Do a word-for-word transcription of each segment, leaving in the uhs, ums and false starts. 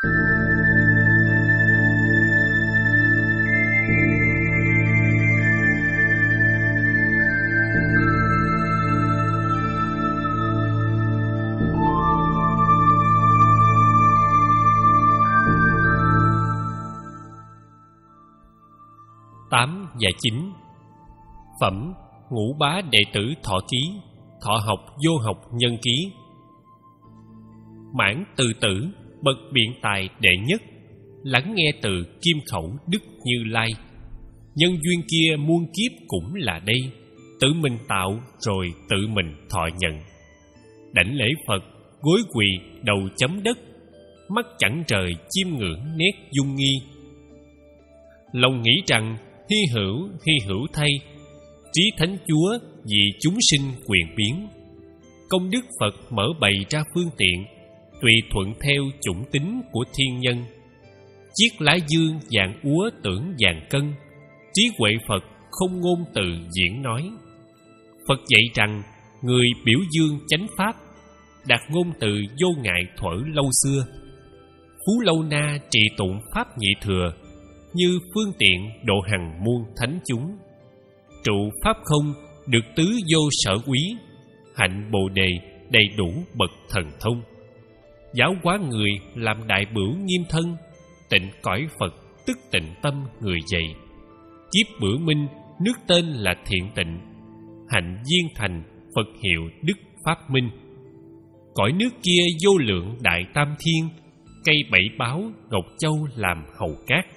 Tám và chín. Phẩm Ngũ Bá đệ tử Thọ Ký, Thọ học vô học nhân ký. Mãn Từ Tử, bậc biện tài đệ nhất, lắng nghe từ kim khẩu Đức Như Lai. Nhân duyên kia muôn kiếp cũng là đây, tự mình tạo rồi tự mình thọ nhận. Đảnh lễ Phật, gối quỳ đầu chấm đất, mắt chẳng trời chiêm ngưỡng nét dung nghi. Lòng nghĩ rằng hy hữu hy hữu thay, trí thánh chúa vì chúng sinh quyền biến. Công đức Phật mở bày ra phương tiện, tùy thuận theo chủng tính của thiên nhân. Chiếc lá dương vàng úa tưởng vàng cân, trí huệ Phật không ngôn từ diễn nói. Phật dạy rằng người biểu dương chánh pháp, đặt ngôn từ vô ngại thuở lâu xưa. Phú Lâu Na trì tụng pháp nhị thừa, như phương tiện độ hằng muôn thánh chúng. Trụ pháp không, được tứ vô sở quý, hạnh bồ đề đầy đủ bậc thần thông. Giáo hóa người làm đại bửu nghiêm thân, tịnh cõi Phật tức tịnh tâm người dạy. Kiếp bửu minh nước tên là thiện tịnh, hạnh viên thành Phật hiệu đức pháp minh. Cõi nước kia vô lượng đại tam thiên, cây bảy báo ngọc châu làm hầu cát.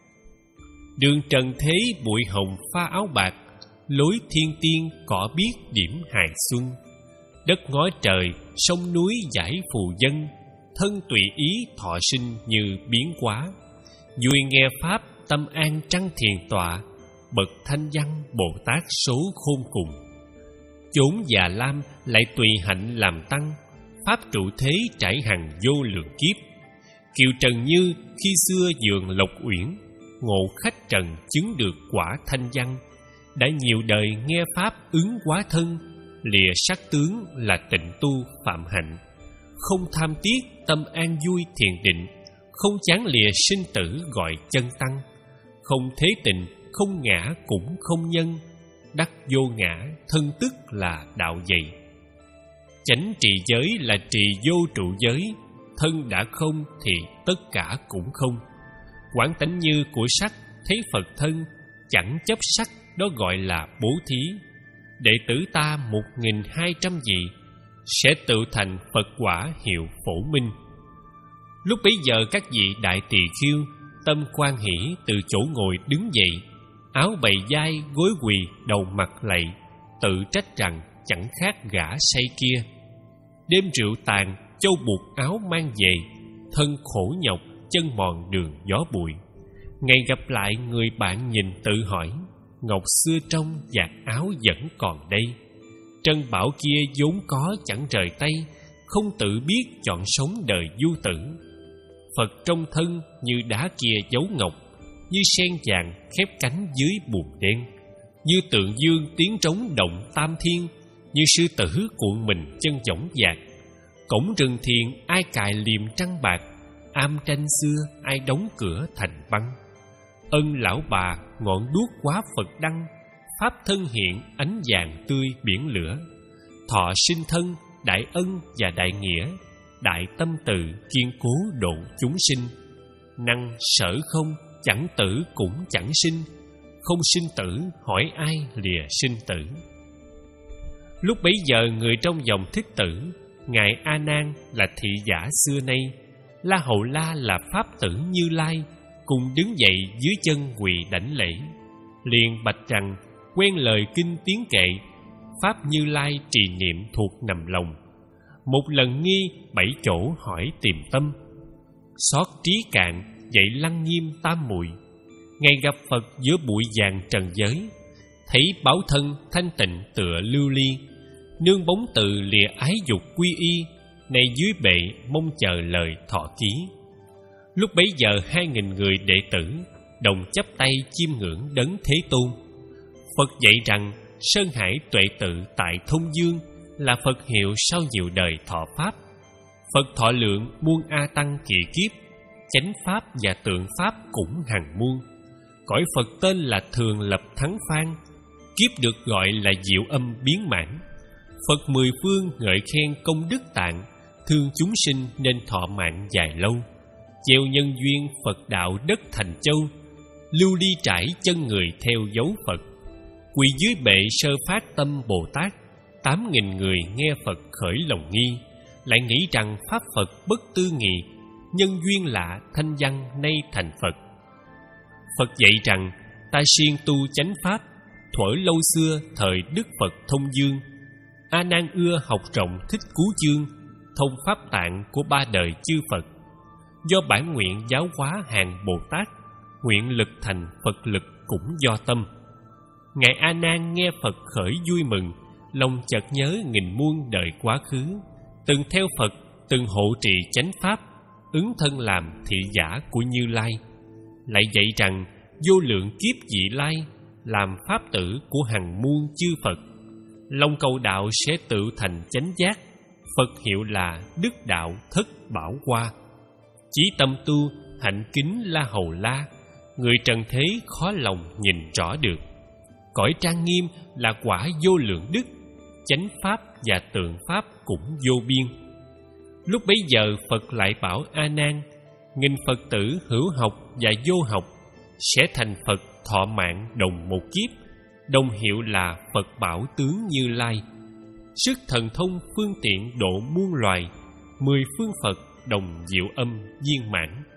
Đường trần thế bụi hồng pha áo bạc, lối thiên tiên cỏ biết điểm hài xuân. Đất ngói trời, sông núi giải phù dân, thân tùy ý thọ sinh như biến hóa. Vui nghe pháp tâm an trăng thiền tọa, bậc thanh văn Bồ Tát số khôn cùng. Chốn già lam lại tùy hạnh làm tăng, pháp trụ thế trải hằng vô lượng kiếp. Kiều Trần Như khi xưa giường Lộc Uyển, ngộ khách trần chứng được quả thanh văn. Đã nhiều đời nghe pháp ứng hóa thân, lìa sắc tướng là tịnh tu phạm hạnh. Không tham tiếc tâm an vui thiền định, không chán lìa sinh tử gọi chân tăng. Không thế tình, không ngã cũng không nhân, đắc vô ngã thân tức là đạo dạy. Chánh trì giới là trì vô trụ giới, thân đã không thì tất cả cũng không. Quán tánh như của sắc, thấy Phật thân, chẳng chấp sắc, đó gọi là bố thí. Đệ tử ta một nghìn hai trăm vị, sẽ tự thành Phật quả hiệu phổ minh. Lúc bấy giờ các vị đại tỳ khưu, tâm quan hỷ từ chỗ ngồi đứng dậy, áo bày vai gối quỳ đầu mặt lạy, tự trách rằng chẳng khác gã say kia. Đêm rượu tàn, châu buộc áo mang về, thân khổ nhọc, chân mòn đường gió bụi. Ngày gặp lại người bạn nhìn tự hỏi, ngọc xưa trong vạt áo vẫn còn đây. Trân bảo kia vốn có chẳng rời tay, không tự biết chọn sống đời du tử. Phật trong thân như đá kia dấu ngọc, như sen vàng khép cánh dưới buồm đen. Như tượng dương tiếng trống động tam thiên, như sư tử cuộn mình chân võng dạt. Cổng rừng thiền ai cài liềm trăng bạc, am tranh xưa ai đóng cửa thành băng. Ân lão bà ngọn đuốc quá Phật đăng, pháp thân hiện ánh vàng tươi biển lửa. Thọ sinh thân đại ân và đại nghĩa, đại tâm từ kiên cố độ chúng sinh. Năng sở không, chẳng tử cũng chẳng sinh, không sinh tử hỏi ai lìa sinh tử. Lúc bấy giờ người trong dòng Thích Tử, ngài A Nan là thị giả xưa nay, La Hầu La là pháp tử Như Lai, cùng đứng dậy dưới chân quỳ đảnh lễ. Liền bạch rằng quen lời kinh tiếng kệ, pháp Như Lai trì niệm thuộc nằm lòng. Một lần nghi bảy chỗ hỏi tìm tâm, xót trí cạn dậy lăng nghiêm tam muội. Ngày gặp Phật giữa bụi vàng trần giới, thấy báo thân thanh tịnh tựa lưu ly. Nương bóng từ lìa ái dục quy y, nay dưới bệ mong chờ lời thọ ký. Lúc bấy giờ hai nghìn người đệ tử đồng chắp tay chiêm ngưỡng đấng Thế Tôn. Phật dạy rằng Sơn Hải tuệ tự tại Thông Dương là Phật hiệu sau nhiều đời thọ pháp. Phật thọ lượng muôn A tăng kỳ kiếp, chánh pháp và tượng pháp cũng hằng muôn. Cõi Phật tên là Thường Lập Thắng Phan, kiếp được gọi là Diệu Âm Biến Mãn. Phật mười phương ngợi khen công đức tạng, thương chúng sinh nên thọ mạng dài lâu. Gieo nhân duyên Phật đạo đất thành châu, lưu ly trải chân người theo dấu Phật. Quỳ dưới bệ sơ phát tâm Bồ Tát, tám nghìn người nghe Phật khởi lòng nghi, lại nghĩ rằng pháp Phật bất tư nghị, nhân duyên lạ thanh văn nay thành Phật. Phật dạy rằng ta siêng tu chánh pháp, thuở lâu xưa thời Đức Phật thông dương. A Nan ưa học rộng thích cú chương, thông pháp tạng của ba đời chư Phật. Do bản nguyện giáo hóa hàng Bồ Tát, nguyện lực thành Phật lực cũng do tâm. Ngài A Nan nghe Phật khởi vui mừng, lòng chợt nhớ nghìn muôn đời quá khứ, từng theo Phật, từng hộ trì chánh pháp, ứng thân làm thị giả của Như Lai. Lại dạy rằng vô lượng kiếp vị lai, làm pháp tử của hằng muôn chư Phật. Lòng cầu đạo sẽ tự thành chánh giác, Phật hiệu là đức đạo thất bảo hoa. Chí tâm tu hạnh kính la hầu la, người trần thế khó lòng nhìn rõ được. Cõi trang nghiêm là quả vô lượng đức, chánh pháp và tượng pháp cũng vô biên. Lúc bấy giờ Phật lại bảo A Nan, nghìn Phật tử hữu học và vô học sẽ thành Phật thọ mạng đồng một kiếp, đồng hiệu là Phật Bảo Tướng Như Lai. Sức thần thông phương tiện độ muôn loài, mười phương Phật đồng diệu âm viên mãn.